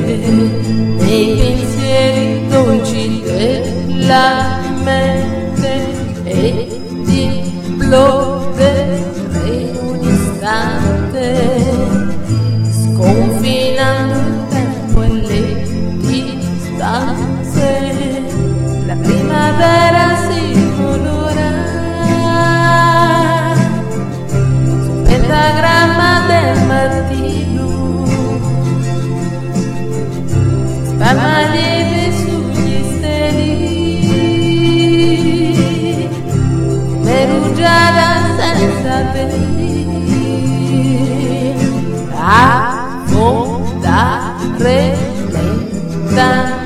nei pensieri dolci della mente e ti imploderei in un istante, sconfinando il tempo e le distanze. La primavera si colora sul pentagramma del mattino, spalma lieve sugli steli, come rugiada senza peli, affondare lentamente